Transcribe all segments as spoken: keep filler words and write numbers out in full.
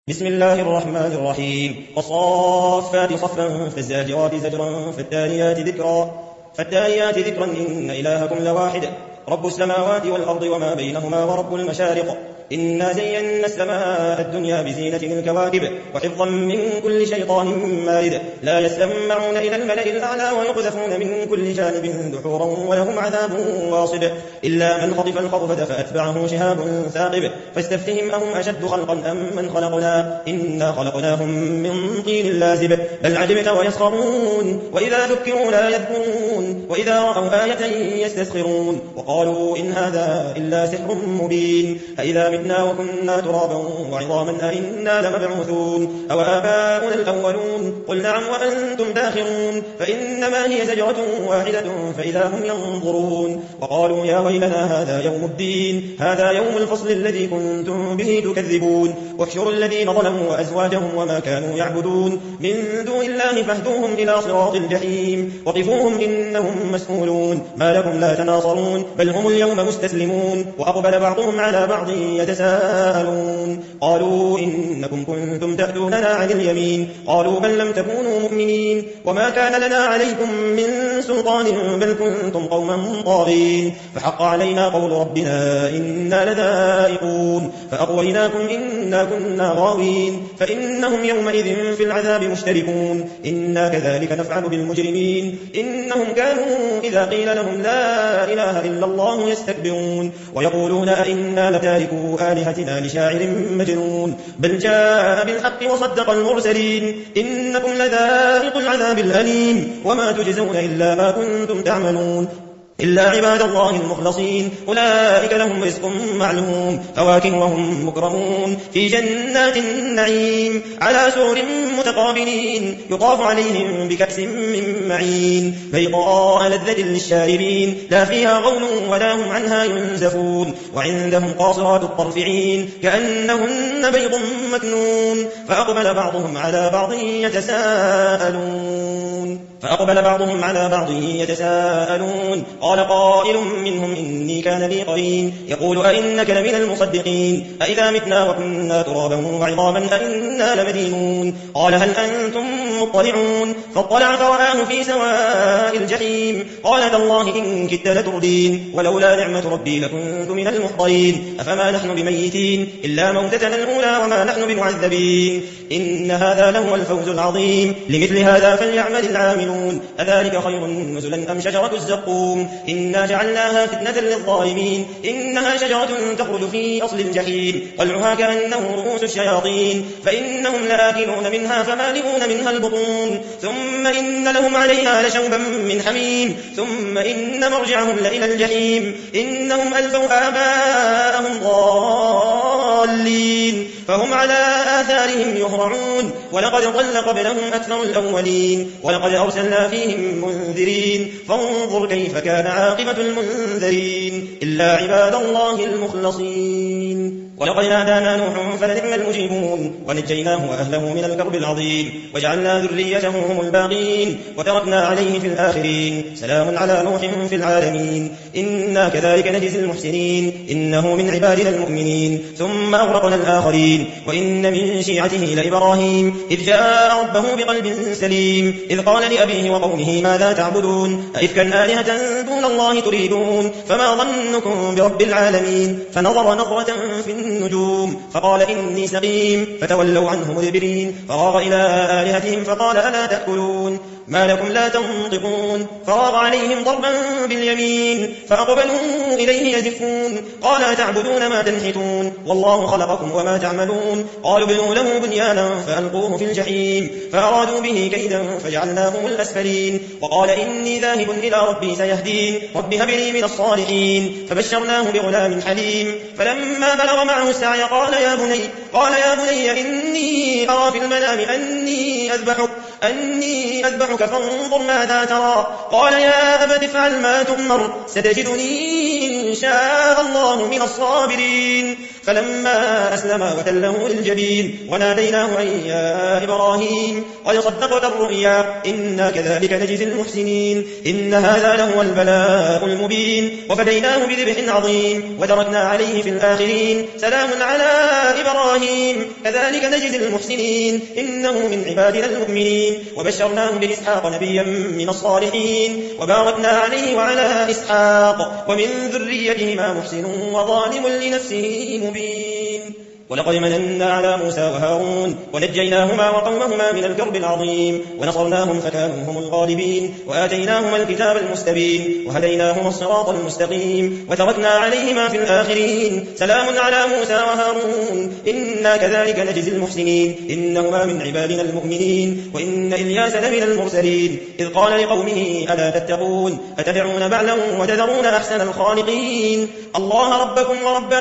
بسم الله الرحمن الرحيم والصافات صفا فالزاجرات زجرا فالتاليات ذكرا فالتاليات ذكرا إن إلهكم لواحد رب السماوات والأرض وما بينهما ورب المشارق إنا زينا السماء الدنيا بزينة الكواكب وحفظا من كل شيطان مارد لا يسمعون إلى الملأ الأعلى ويقذفون من كل جانب دحورا ولهم عذاب واصب إلا من خطف الخطفة فأتبعه شهاب ثاقب فاستفتهم أهم أشد خلقا أم من خلقنا إنا خلقناهم من طين لازب بل عجبت ويسخرون وإذا ذكروا لا يذكرون وإذا رأوا آية يستسخرون وقالوا إن هذا إلا سحر مبين أإذا متنا وكنا ترابا وعظاما أئنا لمبعوثون أو آباؤنا الأولون قل نعم وأنتم داخرون فإنما هي زجرة واحدة فإذا هم ينظرون وقالوا يا ويلنا هذا يوم الدين هذا يوم الفصل الذي كنتم به تكذبون واحشروا الذين ظلموا وأزواجهم وما كانوا يعبدون من دون الله فاهدوهم إلى صراط الجحيم وقفوهم إنهم مسؤولون ما لكم لا تناصرون بل هم اليوم مستسلمون وأقبل بعضهم على بعض يتساءلون قالوا إنكم كنتم تأتوننا عن اليمين قالوا بل لم تكونوا مؤمنين وما كان لنا عليكم من سلطان بل كنتم قوما طاغين فحق علينا قول ربنا إنا لذائقون فأغويناكم إنا كنا غاوين فإنهم يومئذ في العذاب مشتركون إنا كذلك نفعل بالمجرمين إنهم كانوا إذا قيل لهم لا إله إلا الله يستكبرون ويقولون أئنا لتاركوا آلهتنا لشاعر مجنون بل جاء بالحق وصدق المرسلين إنكم لذائق العذاب الأليم وما تجزون إلا ما كنتم تعملون إلا عباد الله المخلصين أولئك لهم رزق معلوم فواكه وهم مكرمون في جنات النعيم على سرر متقابلين يطاف عليهم بكأس من معين بيضاء لذة للشاربين لا فيها غول ولا هم عنها ينزفون وعندهم قاصرات الطرف عين كأنهن بيض مكنون فأقبل بعضهم على بعض يتساءلون فأقبل بعضهم على بعض يتساءلون قال قائل منهم إني كان لي قرين يقول أئنك لمن المصدقين أئذا متنا وكنا ترابا وعظاما أئنا لمدينون قال هل أنتم مطلعون فاطلع فرآه في سواء الجحيم قال تالله إن كدت لتردين ولولا نعمة ربي لكنت من المحضرين أفما نحن بميتين إلا موتتنا الأولى وما نحن بمعذبين إن هذا لهو الفوز العظيم لمثل هذا فليعمل العاملون أذلك خير نزلا أم شجرة الزقوم إنا جعلناها فتنة للظالمين إنها شجرة تخرج في أصل الجحيم طلعها كأنه رؤوس الشياطين فإنهم لآكلون منها فمالئون منها البطون ثم إن لهم عليها لشوبا من حميم ثم إن مرجعهم لإلى الجحيم إنهم ألفوا آباءهم ضالين فهم على آثارهم يهرعون ولقد ضل قبلهم أكثر الأولين ولقد أرسلنا فيهم منذرين فانظر كيف كان عاقبة المنذرين إلا عباد الله المخلصين ولقد نادانا نوح فلنعم المجيبون ونجيناه وأهله من الكرب العظيم وجعلنا ذريته هم الباقين وتركنا عليه في الآخرين سلام على نوح في العالمين إنا كذلك نجزي المحسنين إنه من عبادنا المؤمنين ثم أغرقنا الآخرين وإن من شيعته لإبراهيم إذ جاء ربه بقلب سليم إذ قال لأبيه وقومه ماذا تعبدون أئفكا آلهة دون الله تريدون فما ظنكم برب العالمين فنظر نظرة في النجوم فقال إني سقيم فتولوا عنه مدبرين فراغ إلى آلهتهم فقال ألا تأكلون ما لكم لا تنطقون فراغ عليهم ضربا باليمين فأقبلوا إليه يزفون قال تعبدون ما تنحتون والله خلقكم وما تعملون قالوا ابنوا له بنيانا فألقوه في الجحيم فأرادوا به كيدا فجعلناهم الأسفلين وقال إني ذاهب إلى ربي سيهدين رب هب لي من الصالحين فبشرناه بغلام حليم فلما بلغ معه السعي قال يا بني قال يا بني إني أرى في المنام أني أذبحك أني أذبحك فانظر ماذا ترى. قال يا أبت افعل ما تؤمر ستجدني إن شاء الله من الصابرين. فلما أسلما وتله للجبين وناديناه أن يا إبراهيم قد صدقت الرؤيا إنا كذلك نجزي المحسنين إن هذا لهو البلاء المبين وفديناه بذبح عظيم وتركنا عليه في الآخرين سلام على إبراهيم كذلك نجزي المحسنين إنه من عبادنا المؤمنين وبشرناه بإسحاق نبيا من الصالحين وباركنا عليه وعلى إسحاق ومن ذريتهما محسن وظالم لنفسه مبين. ولقد مننا على موسى وهارون ونجيناهما وقومهما من الكرب العظيم ونصرناهم فكانوا هم الغالبين وآتيناهما الكتاب المستبين وهديناهما الصراط المستقيم وتركنا عليهما في الآخرين سلام على موسى وهارون إنا كذلك نجزي المحسنين إنهما من عبادنا المؤمنين وإن إلياس لمن المرسلين إذ قال لقومه ألا تتقون أتدعون بعلا وتذرون أحسن الخالقين الله ربكم ورب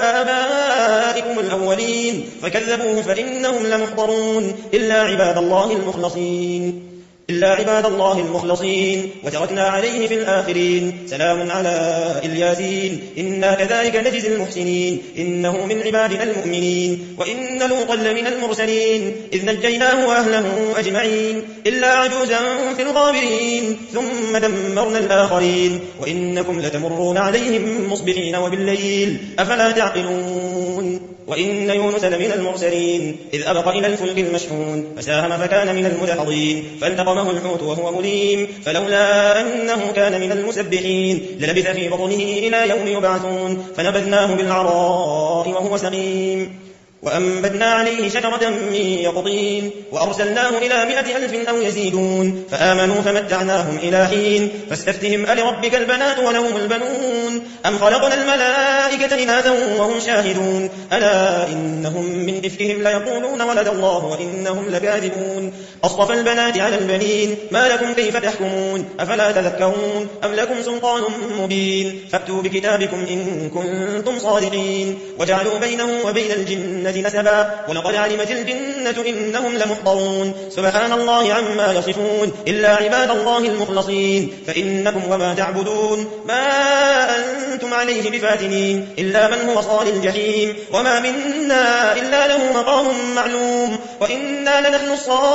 آبائكم الأولين فكذبوه فإنهم لمحضرون إلا عباد الله المخلصين إلا عباد الله المخلصين وتركنا عليه في الآخرين سلام على الياسين إنا كذلك نجزي المحسنين إنه من عبادنا المؤمنين وإن لوطا لمن المرسلين إذ نجيناه وأهله أجمعين إلا عجوزا في الغابرين ثم دمرنا الآخرين وإنكم لتمرون عليهم مصبحين وبالليل أفلا تعقلون. وإن يونس لمن المرسلين إذ أبق إلى الفلك المشحون فساهم فكان من المدحضين فالتقمه الحوت وهو مليم فلولا أنه كان من المسبحين للبث في بطنه إلى يوم يبعثون فنبذناه بالعراء وهو سقيم وأنبتنا عليه شجرة من يقطين وأرسلناه إلى مائة ألف أو يزيدون فآمنوا فمتعناهم إلى حين فاستفتهم ألربك البنات ولهم البنون أم خلقنا الملائكة إناثا وهم شاهدون ألا إنهم من إفكهم ليقولون ولد الله وإنهم لكاذبون أصطفى البنات على البنين ما لكم كيف تحكمون أفلا تذكرون أم لكم سلطان مبين فأتوا بكتابكم إن كنتم صادقين وجعلوا بينه وبين الجنة نسبا ولقد علمت الجنة إنهم لمحضرون سبحان الله عما يصفون إلا عباد الله المخلصين فإنكم وما تعبدون ما أنتم عليه بفاتنين إلا من هو صال الجحيم وما منا إلا له مقام معلوم وإنا لنحن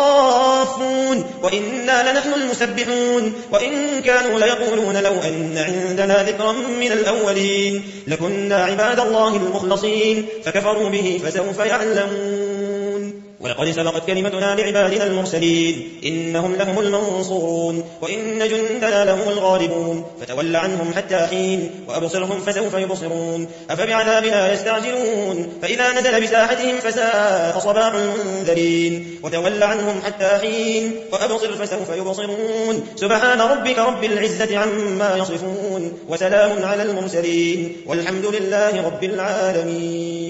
الصافون وإنا لنحن المسبحون وإن كانوا ليقولون لو أن عندنا ذكرا من الأولين لكنا عباد الله المخلصين فكفروا به فسوف يعلمون. ولقد سبقت كلمتنا لعبادنا المرسلين إنهم لهم المنصورون وإن جندنا لهم الغالبون فتول عنهم حتى حين وأبصرهم فسوف يبصرون أفبعذابنا يستعجلون فإذا نزل بساحتهم فساء صباح المنذرين وتول عنهم حتى حين وأبصر فسوف يبصرون سبحان ربك رب العزة عما يصفون وسلام على المرسلين والحمد لله رب العالمين.